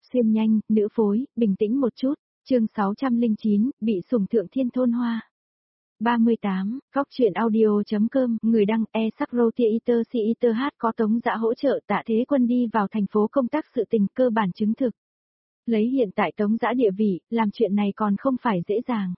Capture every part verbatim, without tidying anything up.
xuyên nhanh, nữ phối, bình tĩnh một chút, chương sáu trăm lẻ chín, bị sủng thượng thiên thôn hoa. ba mươi tám, Cóc truyện audio.com, người đăng e sắc Theater Theater hát có Tống Dã hỗ trợ Tạ Thế Quân đi vào thành phố công tác sự tình cơ bản chứng thực. Lấy hiện tại Tống Dã địa vị, làm chuyện này còn không phải dễ dàng.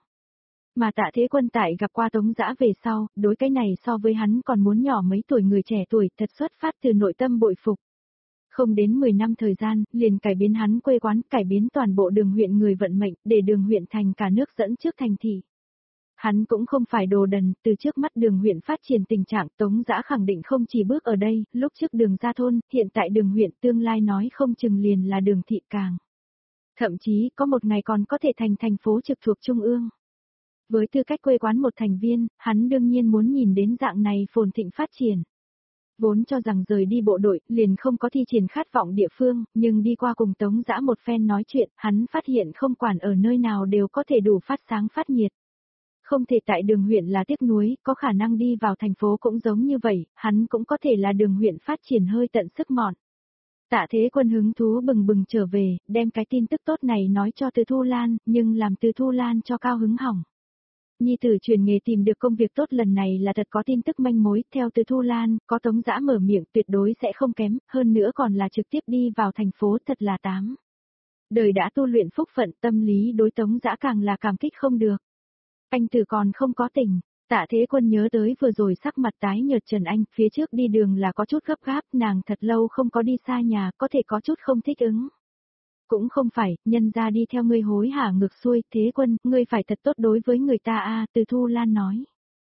Mà Tạ Thế Quân tại gặp qua Tống Dã về sau, đối cái này so với hắn còn muốn nhỏ mấy tuổi người trẻ tuổi thật xuất phát từ nội tâm bội phục. Không đến mười năm thời gian, liền cải biến hắn quê quán, cải biến toàn bộ đường huyện người vận mệnh, để đường huyện thành cả nước dẫn trước thành thị. Hắn cũng không phải đồ đần, từ trước mắt đường huyện phát triển tình trạng Tống Dã khẳng định không chỉ bước ở đây, lúc trước đường ra thôn, hiện tại đường huyện tương lai nói không chừng liền là đường thị càng. Thậm chí có một ngày còn có thể thành thành phố trực thuộc trung ương. Với tư cách quê quán một thành viên, hắn đương nhiên muốn nhìn đến dạng này phồn thịnh phát triển. Vốn cho rằng rời đi bộ đội, liền không có thi triển khát vọng địa phương, nhưng đi qua cùng Tống Dã một phen nói chuyện, hắn phát hiện không quản ở nơi nào đều có thể đủ phát sáng phát nhiệt. Không thể tại đường huyện là tiếc nuối, có khả năng đi vào thành phố cũng giống như vậy, hắn cũng có thể là đường huyện phát triển hơi tận sức mọn. Tạ Thế Quân hứng thú bừng bừng trở về, đem cái tin tức tốt này nói cho Từ Thu Lan, nhưng làm Từ Thu Lan cho cao hứng hỏng. Nhi tử truyền nghề tìm được công việc tốt lần này là thật có tin tức manh mối, theo Từ Thu Lan, có Tống Dã mở miệng tuyệt đối sẽ không kém, hơn nữa còn là trực tiếp đi vào thành phố thật là tám. Đời đã tu luyện phúc phận tâm lý đối Tống Dã càng là cảm kích không được. Anh tử còn không có tình, Tạ Thế Quân nhớ tới vừa rồi sắc mặt tái nhợt Trần Anh, phía trước đi đường là có chút gấp gáp, nàng thật lâu không có đi xa nhà, có thể có chút không thích ứng. Cũng không phải, nhân ra đi theo ngươi hối hả ngược xuôi, Thế Quân, ngươi phải thật tốt đối với người ta a, Từ Thu Lan nói.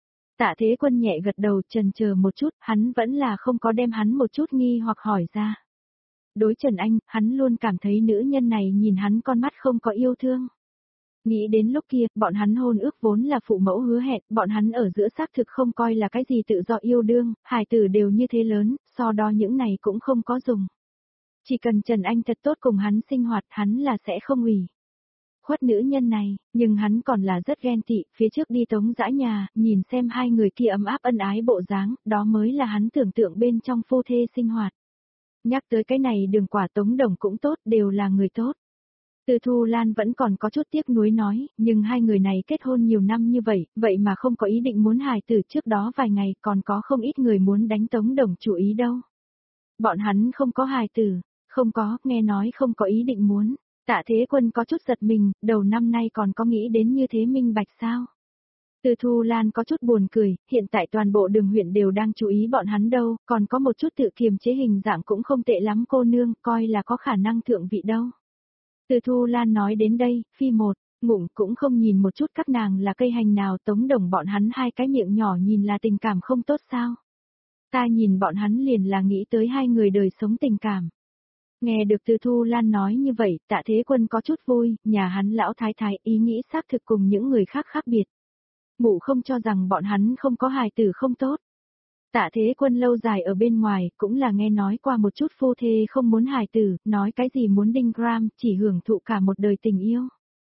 Tạ Thế Quân nhẹ gật đầu chần chờ một chút, hắn vẫn là không có đem hắn một chút nghi hoặc hỏi ra. Đối Trần Anh, hắn luôn cảm thấy nữ nhân này nhìn hắn con mắt không có yêu thương. Nghĩ đến lúc kia, bọn hắn hôn ước vốn là phụ mẫu hứa hẹn, bọn hắn ở giữa xác thực không coi là cái gì tự do yêu đương, hài tử đều như thế lớn, so đo những này cũng không có dùng. Chỉ cần Trần Anh thật tốt cùng hắn sinh hoạt hắn là sẽ không ủy khuất nữ nhân này, nhưng hắn còn là rất ghen tị, phía trước đi Tống Dã nhà, nhìn xem hai người kia ấm áp ân ái bộ dáng, đó mới là hắn tưởng tượng bên trong phu thê sinh hoạt. Nhắc tới cái này Đường Quả Tống Đồng cũng tốt, đều là người tốt. Từ Thu Lan vẫn còn có chút tiếc nuối nói, nhưng hai người này kết hôn nhiều năm như vậy, vậy mà không có ý định muốn hài tử trước đó vài ngày còn có không ít người muốn đánh Tống Đồng chủ ý đâu. Bọn hắn không có hài tử, không có, nghe nói không có ý định muốn. Tạ Thế Quân có chút giật mình, đầu năm nay còn có nghĩ đến như thế minh bạch sao? Từ Thu Lan có chút buồn cười, hiện tại toàn bộ đường huyện đều đang chú ý bọn hắn đâu, còn có một chút tự kiềm chế hình dạng cũng không tệ lắm cô nương, coi là có khả năng thượng vị đâu. Từ Thu Lan nói đến đây, phi một, ngụng cũng không nhìn một chút các nàng là cây hành nào Tống Đồng bọn hắn hai cái miệng nhỏ nhìn là tình cảm không tốt sao. Ta nhìn bọn hắn liền là nghĩ tới hai người đời sống tình cảm. Nghe được Từ Thu Lan nói như vậy, Tạ Thế Quân có chút vui, nhà hắn lão thái thái ý nghĩ xác thực cùng những người khác khác biệt. Mụ không cho rằng bọn hắn không có hài tử không tốt. Tạ Thế Quân lâu dài ở bên ngoài, cũng là nghe nói qua một chút phu thê không muốn hài tử, nói cái gì muốn đinh gram, chỉ hưởng thụ cả một đời tình yêu.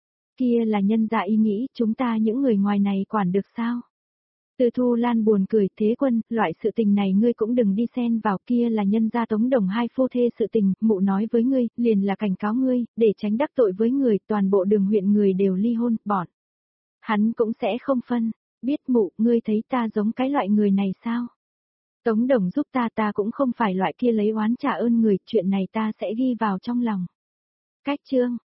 Kia là nhân dạ ý nghĩ, chúng ta những người ngoài này quản được sao? Từ Thu Lan buồn cười, Thế Quân, loại sự tình này ngươi cũng đừng đi xen vào, kia là nhân gia Tống Đồng hai phu thê sự tình, mụ nói với ngươi, liền là cảnh cáo ngươi, để tránh đắc tội với người, toàn bộ đường huyện người đều ly hôn, bọn. Hắn cũng sẽ không phân, biết mụ, ngươi thấy ta giống cái loại người này sao? Tống Đồng giúp ta ta cũng không phải loại kia lấy oán trả ơn người, chuyện này ta sẽ ghi vào trong lòng. Cách chương,